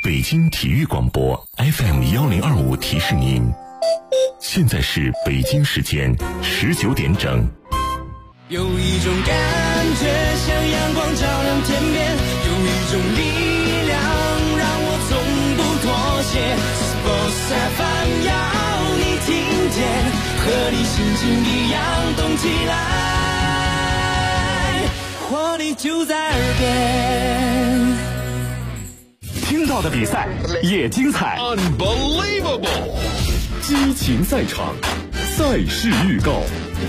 北京体育广播 FM1025提示您，现在是北京时间19点整。 有一种感觉像阳光照亮天边，有一种力量让我从不妥协。Sports FM 要你听见，和你心情一样动起来，活力就在耳边。 听到的比赛也精彩 ，Unbelievable！ 激情赛场，赛事预告。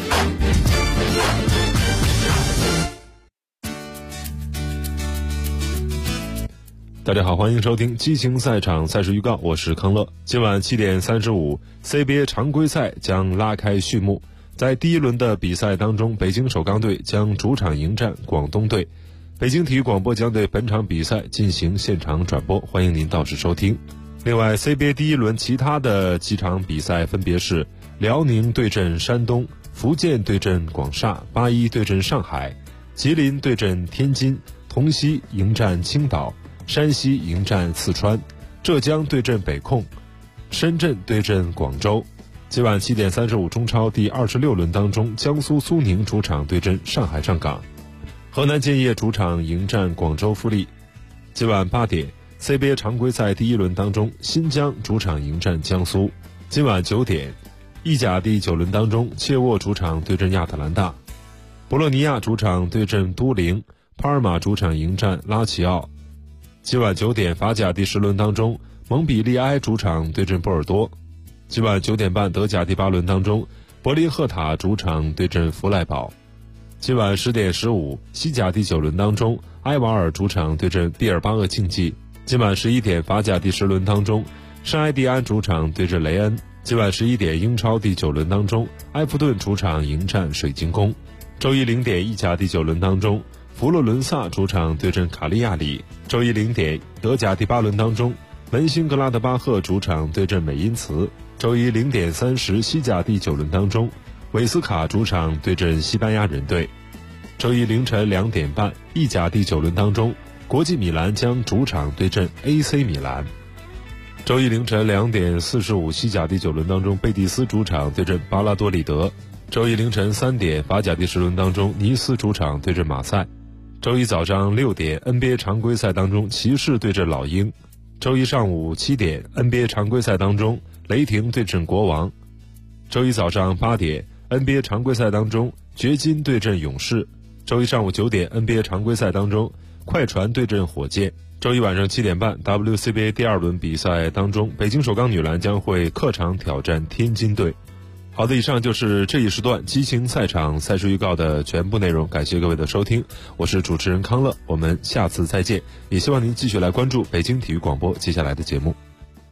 大家好，欢迎收听激情赛场赛事预告，我是康乐。今晚7点35 CBA 常规赛将拉开序幕。在第一轮的比赛当中，北京首钢队将主场迎战广东队。北京体育广播将对本场比赛进行现场转播，欢迎您到时收听。另外 CBA 第一轮其他的几场比赛分别是辽宁对阵山东，福建对阵广厦，81对阵上海，吉林对阵天津，同曦迎战青岛，山西迎战四川，浙江对阵北控，深圳对阵广州。今晚7点35中超第26轮当中，江苏苏宁主场对阵上海上港，河南建业主场迎战广州富力。今晚8点 CBA 常规赛第一轮当中，新疆主场迎战江苏。今晚9点意甲第9轮当中，切沃主场对阵亚特兰大，博洛尼亚主场对阵都灵，帕尔马主场迎战拉齐奥。今晚9点法甲第10轮当中，蒙彼利埃主场对阵波尔多。今晚9点半德甲第8轮当中，柏林赫塔主场对阵弗赖堡。今晚10点15西甲第9轮当中，埃瓦尔主场对阵毕尔巴鄂竞技。今晚11点法甲第10轮当中，圣埃蒂安主场对阵雷恩。今晚11点英超第9轮当中，埃弗顿主场迎战水晶宫。周一0点意甲第9轮当中，佛罗伦萨主场对阵卡利亚里。周一0点德甲第8轮当中，门兴格拉德巴赫主场对阵美因茨。周一0点30西甲第9轮当中，韦斯卡主场对阵西班牙人队。周一凌晨2点半意甲第9轮当中，国际米兰将主场对阵 AC 米兰。周一凌晨2点45西甲第9轮当中，贝蒂斯主场对阵巴拉多利德。周一凌晨3点法甲第10轮当中，尼斯主场对阵马赛。周一早上6点 NBA 常规赛当中，骑士对阵老鹰。周一上午7点 NBA 常规赛当中，雷霆对阵国王。周一早上8点 NBA 常规赛当中，掘金对阵勇士。周一上午9点 NBA 常规赛当中，快船对阵火箭。周一晚上7点半 WCBA 第2轮比赛当中，北京首钢女篮将会客场挑战天津队。好的，以上就是这一时段激情赛场赛事预告的全部内容，感谢各位的收听，我是主持人康乐，我们下次再见，也希望您继续来关注北京体育广播接下来的节目。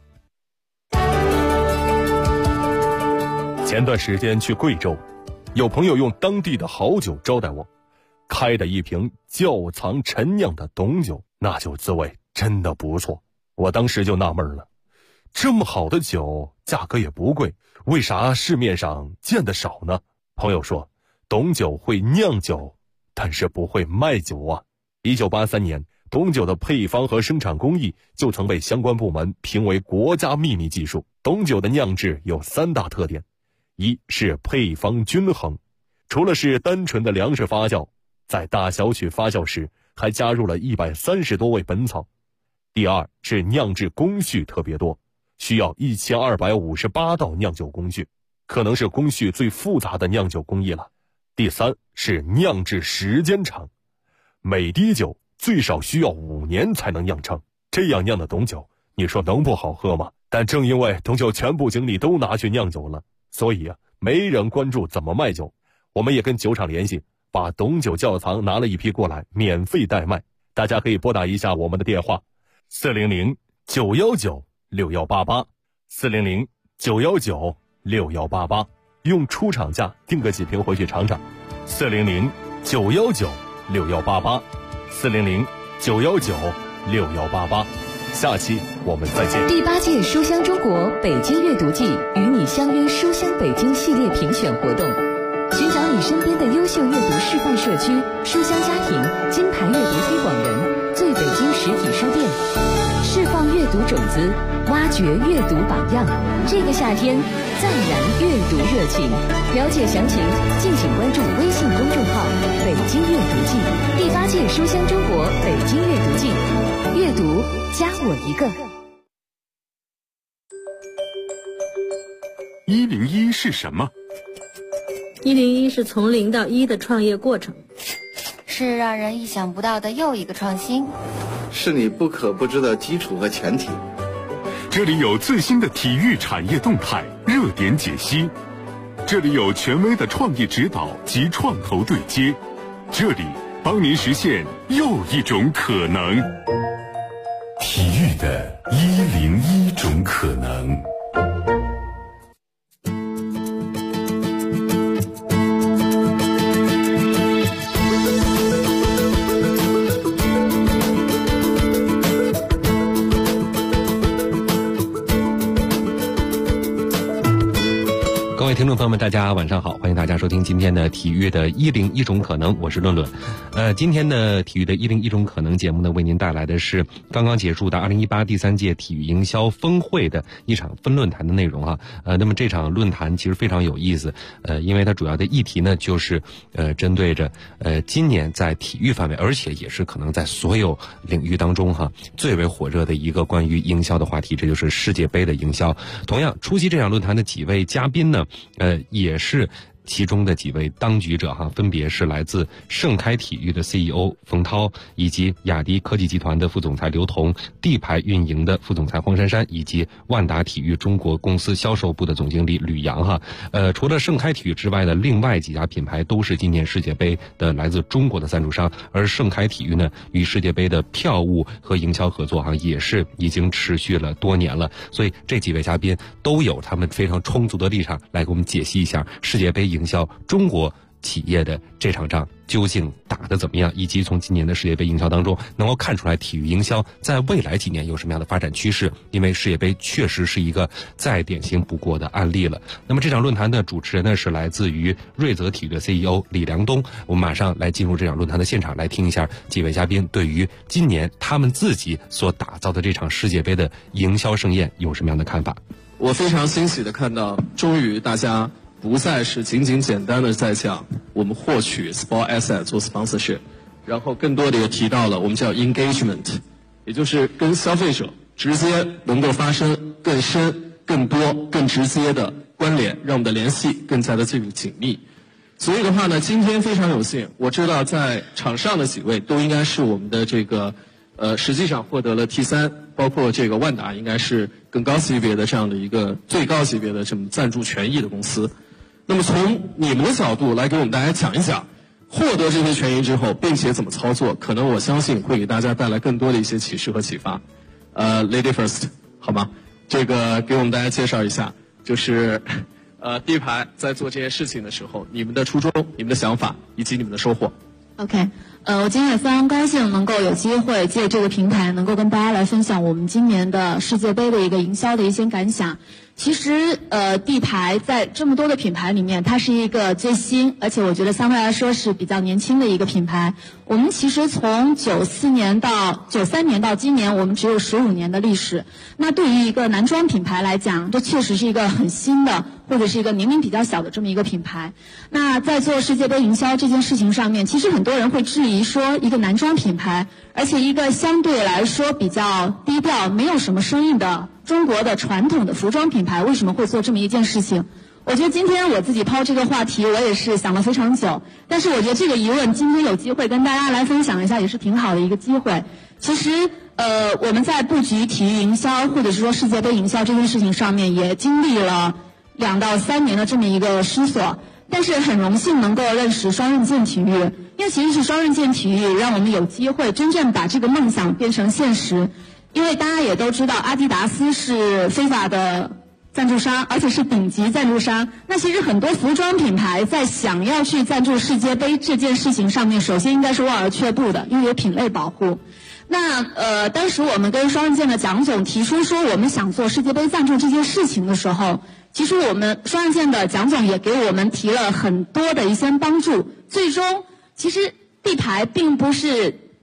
前段时间去贵州，有朋友用当地的好酒招待我，开的一瓶窖藏陈酿的董酒，那酒滋味真的不错。我当时就纳闷了，这么好的酒价格也不贵，为啥市面上见得少呢？朋友说，董酒会酿酒，但是不会卖酒啊。1983年，董酒的配方和生产工艺就曾被相关部门评为国家秘密技术。董酒的酿制有3大特点，一是配方均衡，除了是单纯的粮食发酵，在大小曲发酵时还加入了130多味本草。第二是酿制工序特别多，需要1258道酿酒工序，可能是工序最复杂的酿酒工艺了。第三是酿制时间长，每滴酒最少需要5年才能酿成，这样酿的董酒，你说能不好喝吗？但正因为董酒全部精力都拿去酿酒了，所以没人关注怎么卖酒。我们也跟酒厂联系，把董酒窖藏拿了一批过来，免费代卖。大家可以拨打一下我们的电话400-919-6188 400-919-6188，用出厂价订个几瓶回去尝尝。400-919-6188 400-919-6188。下期我们再见。 第8届书香中国北京阅读季与你相约书香北京系列评选活动，寻找你身边的优秀阅读示范社区、书香家庭、金牌阅读推广人、最北京实体书店，释放阅读种子，挖掘阅读榜样。这个夏天，再燃阅读热情。了解详情，敬请关注微信公众号“北京阅读季”第8届书香中国北京阅读季，阅读加我一个。 101是什么 ？101是从0到1的创业过程， 是让人意想不到的又一个创新， 是你不可不知的基础和前提。 这里有最新的体育产业动态、热点解析，这里有权威的创业指导及创投对接，这里帮您实现又一种可能。 体育的101种可能。 各位听众朋友们，大家晚上好，欢迎大家收听今天的体育的101种可能，我是论论。今天的体育的101种可能节目呢，为您带来的是刚刚结束的2018第3届体育营销峰会的一场分论坛的内容啊。那么这场论坛其实非常有意思，因为它主要的议题呢，就是针对着今年在体育范围，而且也是可能在所有领域当中最为火热的一个关于营销的话题，这就是世界杯的营销。同样出席这场论坛的几位嘉宾呢，也是其中的几位当局者分别是来自盛开体育的 CEO 冯涛，以及雅迪科技集团的副总裁刘彤，地牌运营的副总裁黄珊珊，以及万达体育中国公司销售部的总经理吕阳除了盛开体育之外的另外几家品牌都是今年世界杯的来自中国的赞助商，而盛开体育呢，与世界杯的票务和营销合作也是已经持续了多年了，所以这几位嘉宾都有他们非常充足的立场来给我们解析一下世界杯营销中国企业的这场仗究竟打得怎么样，以及从今年的世界杯营销当中能够看出来体育营销在未来几年有什么样的发展趋势，因为世界杯确实是一个再典型不过的案例了。那么这场论坛的主持人呢，是来自于瑞泽体育的 CEO 李良东。我们马上来进入这场论坛的现场，来听一下几位嘉宾对于今年他们自己所打造的这场世界杯的营销盛宴有什么样的看法。 我非常欣喜的看到，终于大家不再是仅仅简单的在讲我们获取 sport asset 做 sponsorship， 然后更多的也提到了我们叫 engagement， 也就是跟消费者直接能够发生更深、更多、更直接的关联，让我们的联系更加的这个紧密。所以的话呢，今天非常有幸，我知道在场上的几位都应该是我们的这个实际上获得了 T3， 包括这个万达应该是更高级别的这样的一个最高级别的这么赞助权益的公司。那么从你们的角度来给我们大家讲一讲，获得这些权益之后，并且怎么操作，可能我相信会给大家带来更多的一些启示和启发。Lady first， 好吗？这个给我们大家介绍一下，就是地牌在做这些事情的时候，你们的初衷、你们的想法以及你们的收获。 OK， 我今天也非常高兴能够有机会借这个平台，能够跟大家来分享我们今年的世界杯的一个营销的一些感想。其实地牌在这么多的品牌里面，它是一个最新，而且我觉得相对来说是比较年轻的一个品牌。我们其实从93年到今年，我们只有15年的历史。那对于一个男装品牌来讲，这确实是一个很新的，或者是一个年龄比较小的这么一个品牌。那在做世界杯营销这件事情上面，其实很多人会质疑说，一个男装品牌，而且一个相对来说比较低调、没有什么声音的中国的传统的服装品牌，为什么会做这么一件事情？我觉得今天我自己抛这个话题，我也是想了非常久。但是我觉得这个疑问今天有机会跟大家来分享一下，也是挺好的一个机会。其实我们在布局体育营销或者是说世界杯营销这件事情上面，也经历了2到3年的这么一个思索。但是很荣幸能够认识双刃剑体育，因为其实是双刃剑体育让我们有机会真正把这个梦想变成现实。因为大家也都知道，阿迪达斯是非法的赞助商，而且是顶级赞助商。那其实很多服装品牌在想要去赞助世界杯这件事情上面，首先应该是望而却步的，因为有品类保护。那当时我们跟双刃剑的蒋总提出说我们想做世界杯赞助这件事情的时候，其实我们双刃剑的蒋总也给我们提了很多的一些帮助。最终其实地牌并不是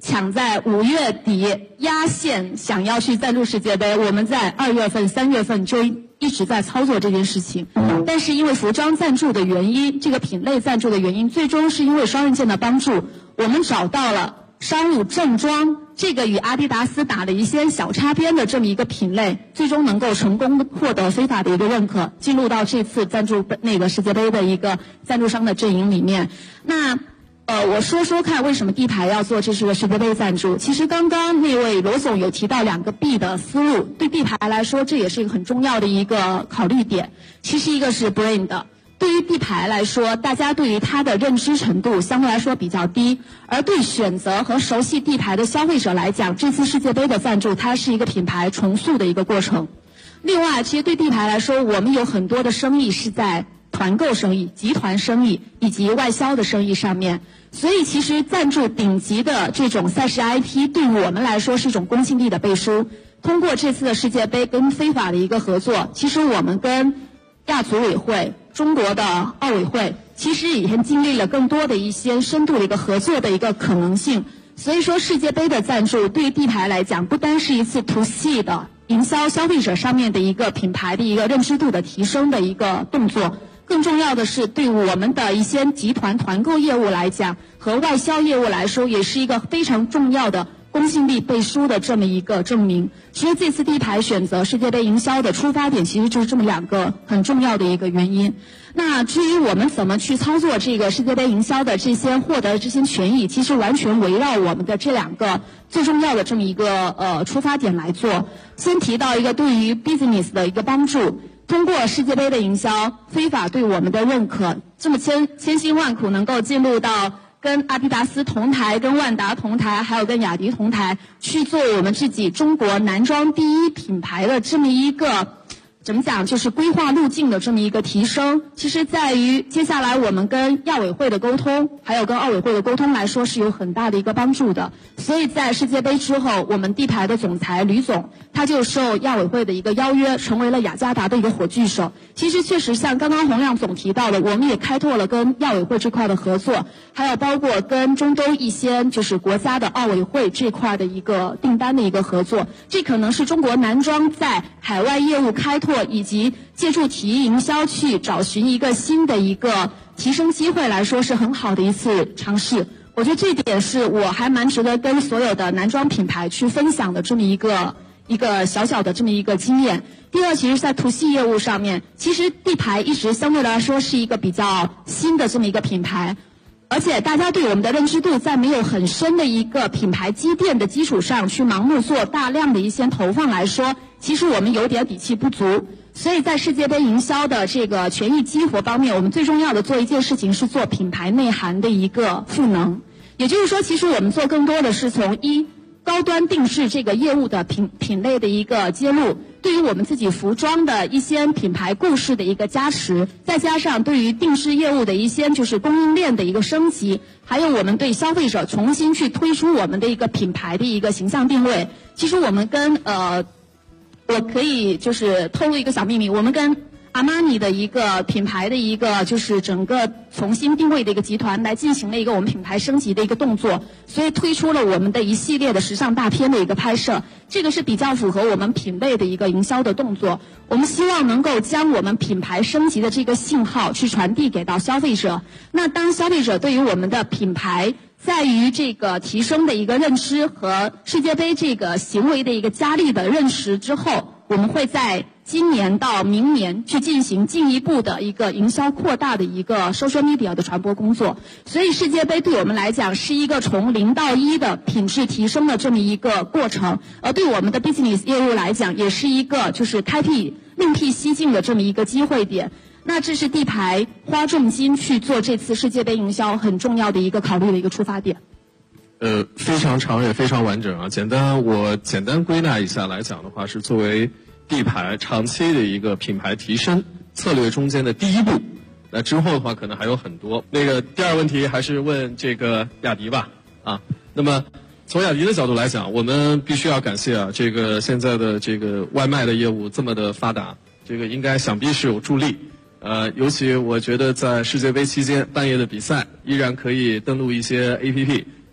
抢在5月底压线，想要去赞助世界杯。我们在2月份、3月份就一直在操作这件事情，但是因为服装赞助的原因，这个品类赞助的原因，最终是因为双刃剑的帮助，我们找到了商务正装这个与阿迪达斯打了一些小擦边的这么一个品类，最终能够成功获得非法的一个认可，进入到这次赞助那个世界杯的一个赞助商的阵营里面。那我说看为什么地牌要做这是个世界杯赞助。其实刚刚那位罗总有提到2个 B 的思路，对地牌来说这也是一个很重要的一个考虑点。其实一个是 brand， 对于地牌来说，大家对于它的认知程度相对来说比较低，而对选择和熟悉地牌的消费者来讲，这次世界杯的赞助它是一个品牌重塑的一个过程。另外，其实对地牌来说，我们有很多的生意是在团购生意、集团生意以及外销的生意上面，所以其实赞助顶级的这种赛事 IP 对我们来说是一种公信力的背书。通过这次的世界杯跟非法的一个合作，其实我们跟亚组委会、中国的奥委会其实已经经历了更多的一些深度的一个合作的一个可能性。所以说世界杯的赞助对于地牌来讲，不单是一次 to C 的营销消费者上面的一个品牌的一个认知度的提升的一个动作，更重要的是对我们的一些集团团购业务来讲和外销业务来说，也是一个非常重要的公信力背书的这么一个证明。其实这次地牌选择世界杯营销的出发点其实就是这么2个很重要的一个原因。那至于我们怎么去操作这个世界杯营销的这些获得的这些权益，其实完全围绕我们的这2个最重要的这么一个出发点来做。先提到一个对于 business 的一个帮助，通过世界杯的营销，非法对我们的认可，这么千辛万苦能够进入到跟阿迪达斯同台、跟万达同台，还有跟雅迪同台，去做我们自己中国男装第一品牌的这么一个怎么讲，就是规划路径的这么一个提升。其实在于接下来我们跟亚委会的沟通，还有跟奥委会的沟通来说是有很大的一个帮助的。所以在世界杯之后，我们地牌的总裁吕总他就受亚委会的一个邀约，成为了雅加达的一个火炬手。其实确实像刚刚洪亮总提到的，我们也开拓了跟亚委会这块的合作，还有包括跟中东一些就是国家的奥委会这块的一个订单的一个合作。这可能是中国男装在海外业务开拓以及借助体育营销去找寻一个新的一个提升机会来说，是很好的一次尝试。我觉得这点是我还蛮值得跟所有的男装品牌去分享的这么一个小小的这么一个经验。第二，其实在 to C 业务上面，其实地牌一直相对来说是一个比较新的这么一个品牌，而且大家对我们的认知度在没有很深的一个品牌积淀的基础上去盲目做大量的一些投放来说，其实我们有点底气不足。所以在世界杯营销的这个权益激活方面，我们最重要的做一件事情是做品牌内涵的一个赋能。也就是说，其实我们做更多的是从高端定制这个业务的品类的一个揭露，对于我们自己服装的一些品牌故事的一个加持，再加上对于定制业务的一些就是供应链的一个升级，还有我们对消费者重新去推出我们的一个品牌的一个形象定位。其实我们跟我可以就是透露一个小秘密，我们跟阿玛尼的一个品牌的一个就是整个重新定位的一个集团来进行了一个我们品牌升级的一个动作，所以推出了我们的一系列的时尚大片的一个拍摄，这个是比较符合我们品类的一个营销的动作。我们希望能够将我们品牌升级的这个信号去传递给到消费者。那当消费者对于我们的品牌在于这个提升的一个认知和世界杯这个行为的一个加力的认识之后，我们会在今年到明年去进行进一步的一个营销扩大的一个 social media 的传播工作。所以世界杯对我们来讲是一个从0到1的品质提升的这么一个过程，而对我们的 business 业务来讲也是一个就是另辟蹊径的这么一个机会点。那这是地牌花重金去做这次世界杯营销很重要的一个考虑的一个出发点。 非常长也非常完整啊。我简单归纳一下来讲的话，是作为地牌长期的一个品牌提升策略中间的第一步。那之后的话可能还有很多。第二问题还是问这个雅迪吧啊。那么从雅迪的角度来讲，我们必须要感谢啊，这个现在的这个外卖的业务这么的发达，这个应该想必是有助力。尤其我觉得在世界杯期间半夜的比赛依然可以登录一些 APP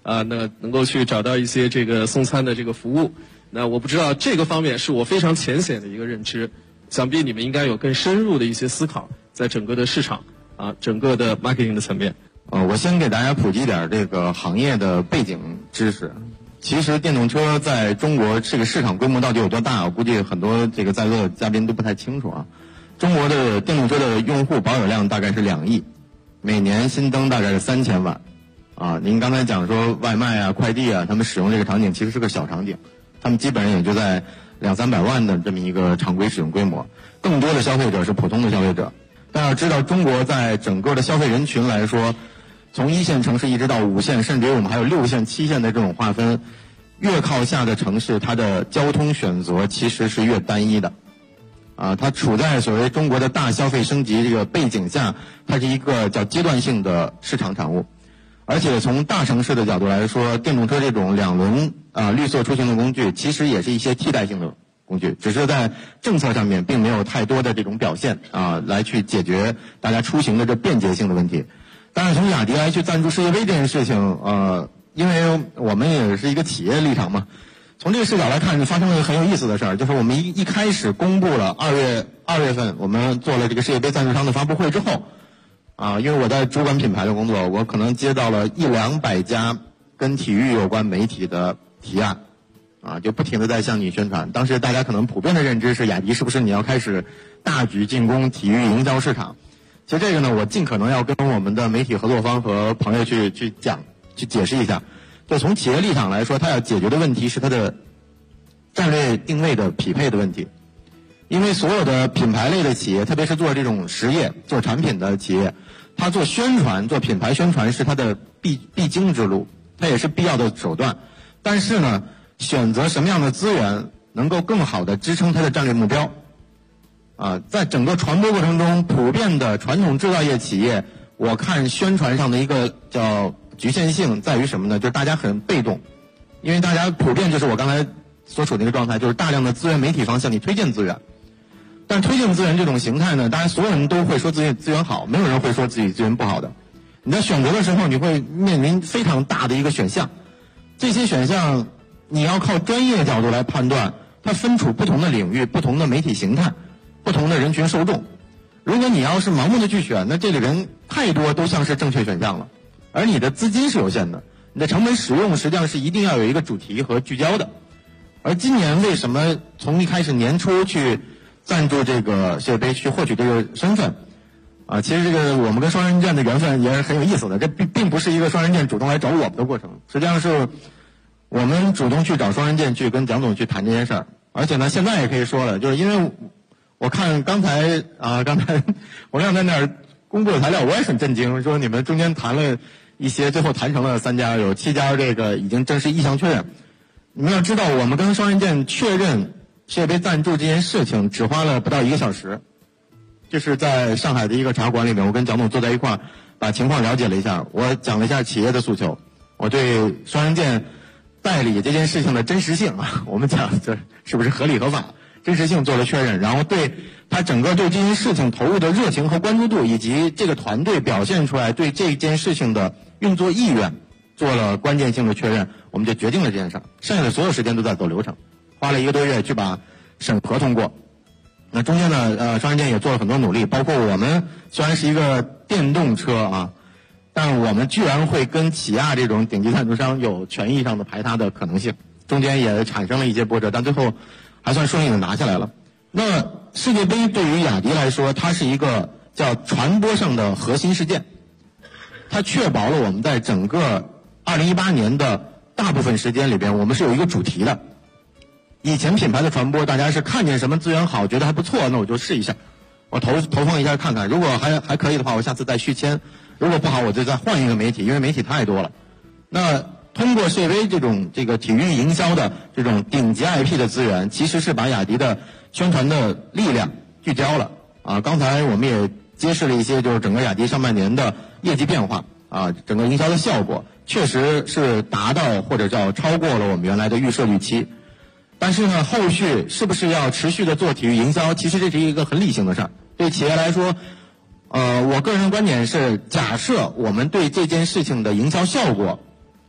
那能够去找到一些这个送餐的这个服务。那我不知道这个方面是我非常浅显的一个认知，想必你们应该有更深入的一些思考，在整个的市场整个的 marketing 的层面。 我先给大家普及点这个行业的背景知识。其实电动车在中国这个市场规模到底有多大，我估计很多这个在座的嘉宾都不太清楚啊。中国的电动车的用户保有量大概是2亿，每年新增大概是3000万。您刚才讲说外卖啊、快递啊，他们使用这个场景其实是个小场景，他们基本上也就在200-300万的这么一个常规使用规模。更多的消费者是普通的消费者。但要知道，中国在整个的消费人群来说，从1线城市一直到5线，甚至于我们还有6线、7线的这种划分，越靠下的城市，它的交通选择其实是越单一的。它处在所谓中国的大消费升级这个背景下，它是一个叫阶段性的市场产物。而且从大城市的角度来说，电动车这种2轮绿色出行的工具，其实也是一些替代性的工具，只是在政策上面并没有太多的这种表现来去解决大家出行的这便捷性的问题。当然，从雅迪来去赞助世界杯这件事情，因为我们也是一个企业立场嘛，从这个视角来看，发生了一个很有意思的事儿，就是我们一开始公布了2月份我们做了这个世界杯赞助商的发布会之后，因为我在主管品牌的工作，我可能接到了100-200家跟体育有关媒体的提案，就不停的在向你宣传。当时大家可能普遍的认知是，雅迪是不是你要开始大举进攻体育营销市场？其实这个呢，我尽可能要跟我们的媒体合作方和朋友去解释一下。就从企业立场来说，它要解决的问题是它的战略定位的匹配的问题。因为所有的品牌类的企业，特别是做这种实业、做产品的企业，它做宣传、做品牌宣传是它的必经之路，它也是必要的手段。但是呢，选择什么样的资源能够更好的支撑它的战略目标？在整个传播过程中，普遍的传统制造业企业，我看宣传上的一个叫局限性在于什么呢？就是大家很被动，因为大家普遍就是我刚才所处的一个状态，就是大量的资源媒体方向你推荐资源，但推荐资源这种形态呢，当然所有人都会说自己资源好，没有人会说自己资源不好的。你在选择的时候，你会面临非常大的一个选项，这些选项你要靠专业角度来判断，它分处不同的领域、不同的媒体形态、不同的人群受众。如果你要是盲目的去选，那这里人太多都像是正确选项了，而你的资金是有限的，你的成本使用实际上是一定要有一个主题和聚焦的。而今年为什么从一开始年初去赞助这个世界杯，去获取这个身份其实这个我们跟双刃剑的缘分也是很有意思的，这并不是一个双刃剑主动来找我们的过程，实际上是我们主动去找双刃剑去跟蒋总去谈这件事儿。而且呢，现在也可以说了，就是因为我看刚才我俩在那儿公布的材料，我也很震惊，说你们中间谈了一些，最后谈成了3家，有7家这个已经正式意向确认。你们要知道，我们跟双刃剑确认世界杯赞助这件事情只花了不到1个小时，就是在上海的一个茶馆里面，我跟蒋总坐在一块儿，把情况了解了一下，我讲了一下企业的诉求，我对双刃剑代理这件事情的真实性我们讲这是不是合理合法，真实性做了确认，然后对他整个对这件事情投入的热情和关注度，以及这个团队表现出来对这件事情的运作意愿做了关键性的确认，我们就决定了这件事儿。剩下的所有时间都在走流程，花了1个多月去把审核通过。那中间呢，双刃剑也做了很多努力，包括我们虽然是一个电动车但我们居然会跟起亚这种顶级赞助商有权益上的排他的可能性，中间也产生了一些波折，但最后还算顺利的拿下来了。那世界杯对于雅迪来说，它是一个叫传播上的核心事件，它确保了我们在整个2018年的大部分时间里边，我们是有一个主题的。以前品牌的传播，大家是看见什么资源好，觉得还不错，那我就试一下，我投放一下看看，如果还可以的话，我下次再续签，如果不好，我就再换一个媒体，因为媒体太多了。那通过世界杯这个体育营销的这种顶级 IP 的资源，其实是把雅迪的宣传的力量聚焦了刚才我们也揭示了一些，就是整个雅迪上半年的业绩变化整个营销的效果确实是达到或者叫超过了我们原来的预设预期。但是呢，后续是不是要持续的做体育营销，其实这是一个很理性的事儿。对企业来说我个人的观点是，假设我们对这件事情的营销效果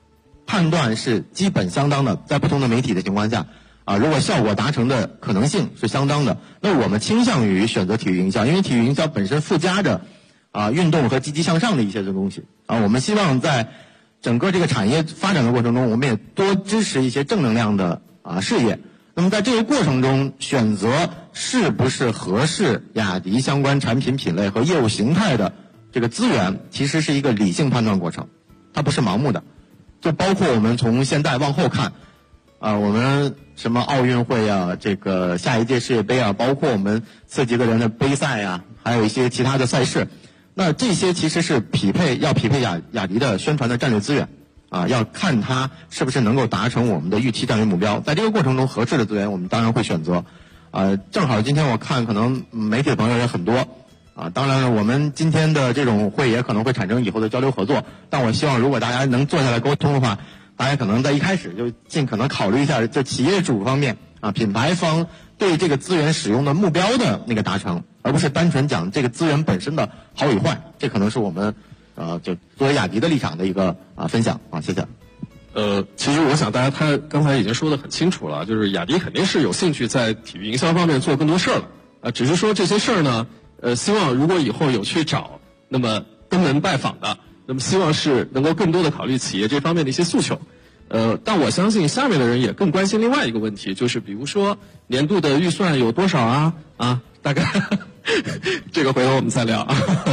判断是基本相当的，在不同的媒体的情况下，如果效果达成的可能性是相当的，那我们倾向于选择体育营销，因为体育营销本身附加着运动和积极向上的一些东西我们希望在整个这个产业发展的过程中，我们也多支持一些正能量的事业。那么在这个过程中，选择是不是合适雅迪相关产品品类和业务形态的这个资源，其实是一个理性判断过程，它不是盲目的。就包括我们从现在往后看我们什么奥运会这个下一届世界杯包括我们4几个人的杯赛还有一些其他的赛事，那这些其实是要匹配雅迪的宣传的战略资源要看它是不是能够达成我们的预期战略目标。在这个过程中，合适的资源我们当然会选择正好今天我看可能媒体的朋友也很多当然了，我们今天的这种会也可能会产生以后的交流合作，但我希望如果大家能坐下来沟通的话，大家可能在一开始就尽可能考虑一下这企业主方面品牌方对这个资源使用的目标的那个达成，而不是单纯讲这个资源本身的好与坏。这可能是我们就作为雅迪的立场的一个分享谢谢。 其实我想大家刚才已经说得很清楚了，就是雅迪肯定是有兴趣在体育营销方面做更多事儿了只是说这些事儿呢希望如果以后有去找那么登门拜访的，那么希望是能够更多的考虑企业这方面的一些诉求。但我相信下面的人也更关心另外一个问题，就是比如说年度的预算有多少大概这个回头我们再聊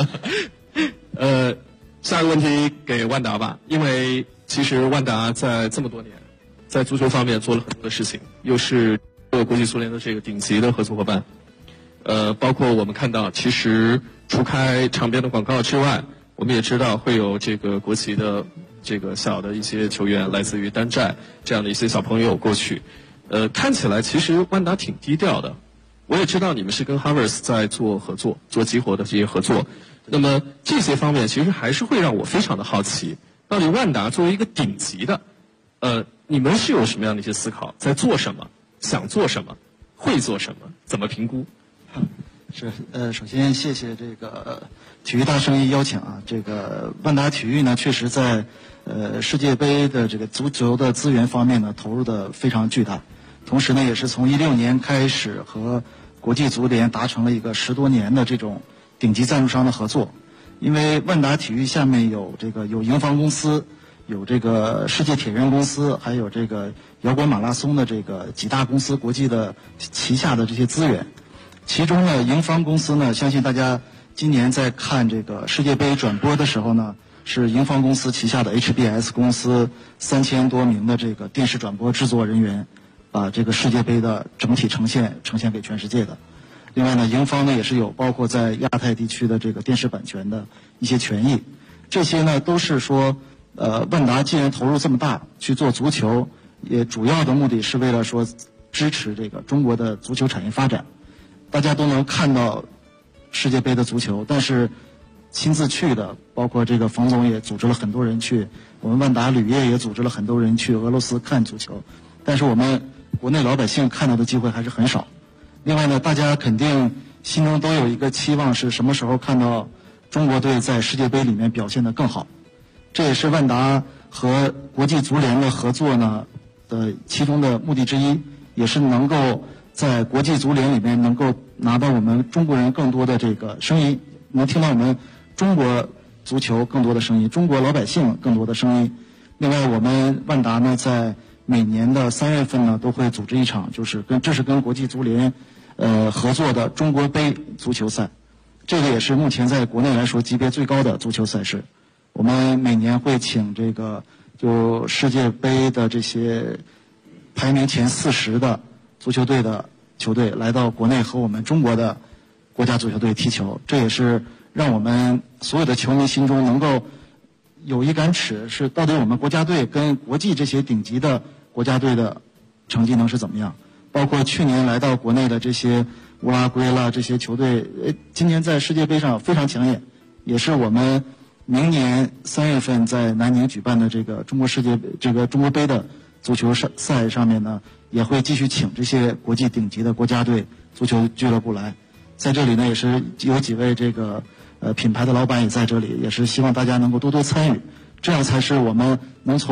下一个问题给万达吧，因为其实万达在这么多年在足球方面做了很多的事情，又是国际足联的这个顶级的合作伙伴。包括我们看到，其实除开场边的广告之外，我们也知道会有这个国旗的这个小的一些球员来自于丹寨这样的一些小朋友过去。看起来其实万达挺低调的。我也知道你们是跟 Harvest 在做合作，做激活的这些合作。那么这些方面其实还是会让我非常的好奇，到底万达作为一个顶级的，你们是有什么样的一些思考，在做什么，想做什么，会做什么，怎么评估？ 首先谢谢这个体育大生意邀请这个万达体育呢，确实在世界杯的这个足球的资源方面呢，投入的非常巨大。同时呢，也是从16年开始和国际足联达成了一个10多年的这种顶级赞助商的合作。因为万达体育下面有盈方公司，有这个世界铁人公司，还有这个摇滚马拉松的这个几大公司国际的旗下的这些资源。其中呢，盈方公司呢，相信大家今年在看这个世界杯转播的时候呢，是盈方公司旗下的 HBS 公司3000多名的这个电视转播制作人员，把这个世界杯的整体呈现给全世界的。另外呢，盈方呢也是有包括在亚太地区的这个电视版权的一些权益。这些呢都是说，万达既然投入这么大去做足球，也主要的目的是为了说支持这个中国的足球产业发展。大家都能看到世界杯的足球，但是亲自去的，包括这个冯总也组织了很多人去，我们万达铝业也组织了很多人去俄罗斯看足球，但是我们国内老百姓看到的机会还是很少。另外呢，大家肯定心中都有一个期望，是什么时候看到中国队在世界杯里面表现得更好。这也是万达和国际足联的合作呢的其中的目的之一，也是能够在国际足联里面能够拿到我们中国人更多的这个声音，能听到我们中国足球更多的声音，中国老百姓更多的声音。另外，我们万达呢，在每年的3月份呢，都会组织一场，这是跟国际足联合作的中国杯足球赛，这个也是目前在国内来说级别最高的足球赛事。我们每年会请这个就世界杯的这些排名前40的足球队的球队来到国内和我们中国的国家足球队踢球，这也是让我们所有的球迷心中能够有一杆尺，是到底我们国家队跟国际这些顶级的国家队的成绩能是怎么样。包括去年来到国内的这些乌拉圭啦这些球队，今年在世界杯上非常抢眼，也是我们明年3月份在南宁举办的这个中国杯的足球赛上面呢，也会继续请这些国际顶级的国家队足球俱乐部来。在这里呢，也是有几位这个品牌的老板也在这里，也是希望大家能够多多参与，这样才是我们能从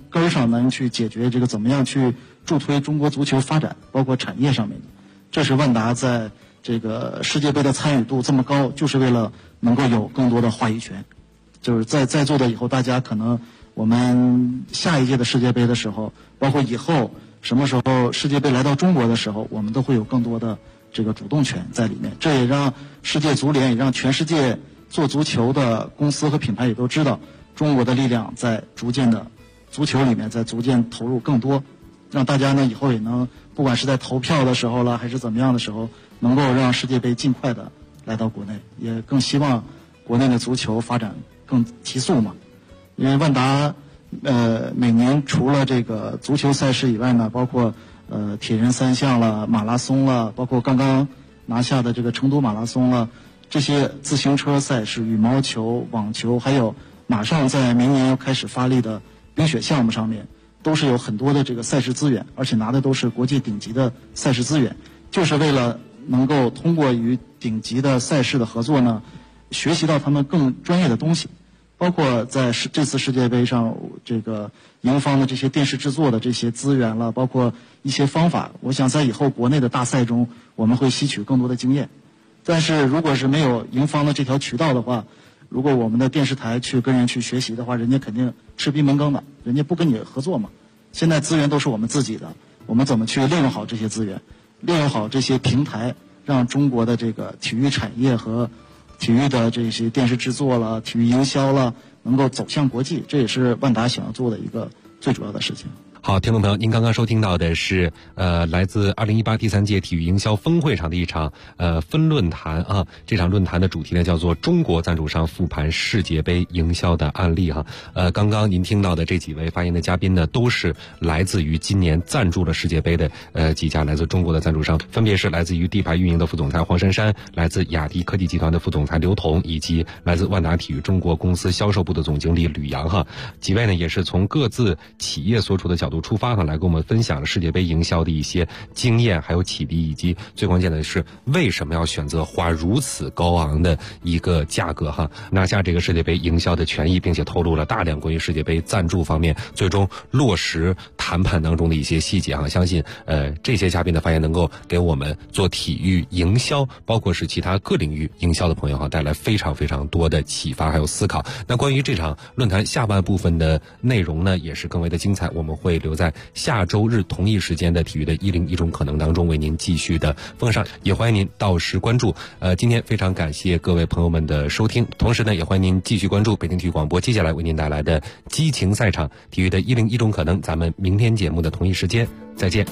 根儿上能去解决这个怎么样去助推中国足球发展，包括产业上面的。这是万达在这个世界杯的参与度这么高，就是为了能够有更多的话语权。就是在座的以后，大家可能我们下一届的世界杯的时候，包括以后什么时候世界杯来到中国的时候，我们都会有更多的这个主动权在里面。这也让世界足联，也让全世界做足球的公司和品牌也都知道，中国的力量在逐渐的足球里面在逐渐投入更多，让大家呢以后也能不管是在投票的时候了，还是怎么样的时候，能够让世界杯尽快的来到国内，也更希望国内的足球发展更提速嘛。因为万达每年除了这个足球赛事以外呢，包括铁人三项了、马拉松了，包括刚刚拿下的这个成都马拉松了，这些自行车赛事、羽毛球、网球，还有马上在明年要开始发力的冰雪项目上面，都是有很多的这个赛事资源，而且拿的都是国际顶级的赛事资源，就是为了能够通过与顶级的赛事的合作呢，学习到他们更专业的东西。包括在这次世界杯上，这个营方的这些电视制作的这些资源了，包括一些方法，我想在以后国内的大赛中，我们会吸取更多的经验。但是如果是没有营方的这条渠道的话，如果我们的电视台去跟人去学习的话，人家肯定吃闭门羹的，人家不跟你合作嘛。现在资源都是我们自己的，我们怎么去利用好这些资源，利用好这些平台，让中国的这个体育产业和体育的这些电视制作了、体育营销了，能够走向国际，这也是万达想要做的一个最主要的事情。 好，听众朋友，您刚刚收听到的是来自2018第3届体育营销峰会上的一场分论坛啊。这场论坛的主题呢叫做中国赞助商复盘世界杯营销的案例哈。刚刚您听到的这几位发言的嘉宾呢，都是来自于今年赞助了世界杯的几家来自中国的赞助商，分别是来自于地牌运营的副总裁黄珊珊，来自雅迪科技集团的副总裁刘彤，以及来自万达体育中国公司销售部的总经理吕阳哈。几位呢也是从各自企业所处的角度出发来跟我们分享了世界杯营销的一些经验还有启迪，以及最关键的是为什么要选择花如此高昂的一个价格哈，拿下这个世界杯营销的权益，并且透露了大量关于世界杯赞助方面最终落实谈判当中的一些细节哈。相信这些嘉宾的发言能够给我们做体育营销包括是其他各领域营销的朋友哈带来非常非常多的启发还有思考。那关于这场论坛下半部分的内容呢也是更为的精彩，我们会留在下周日同一时间的体育的101种可能当中为您继续的奉上，也欢迎您到时关注。今天非常感谢各位朋友们的收听，同时呢也欢迎您继续关注北京体育广播接下来为您带来的激情赛场体育的101种可能，咱们明天节目的同一时间再见。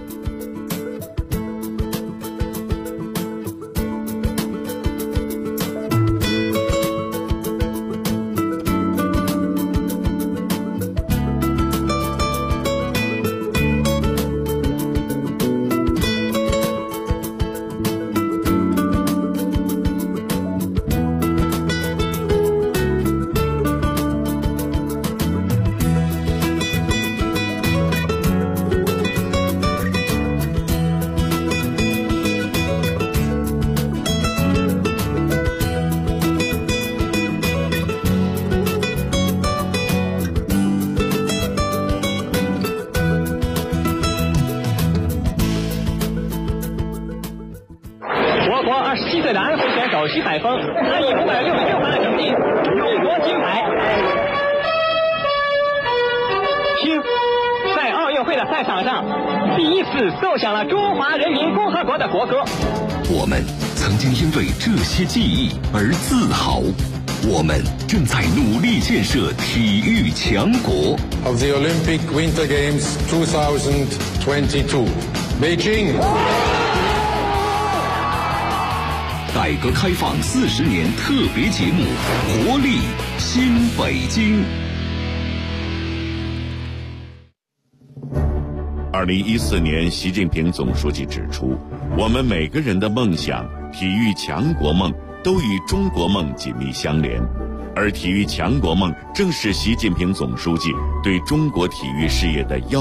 27岁的安徽选手徐海峰，他以566分的成绩勇夺金牌。听，在奥运会的赛场上，第一次奏响了中华人民共和国的国歌。 我们曾经因为这些记忆而自豪，我们正在努力建设体育强国。 Of the Olympic Winter Games 2022, Beijing。 改革开放40年特别节目《活力新北京》。2014年，习近平总书记指出，我们每个人的梦想、体育强国梦都与中国梦紧密相连，而体育强国梦正是习近平总书记对中国体育事业的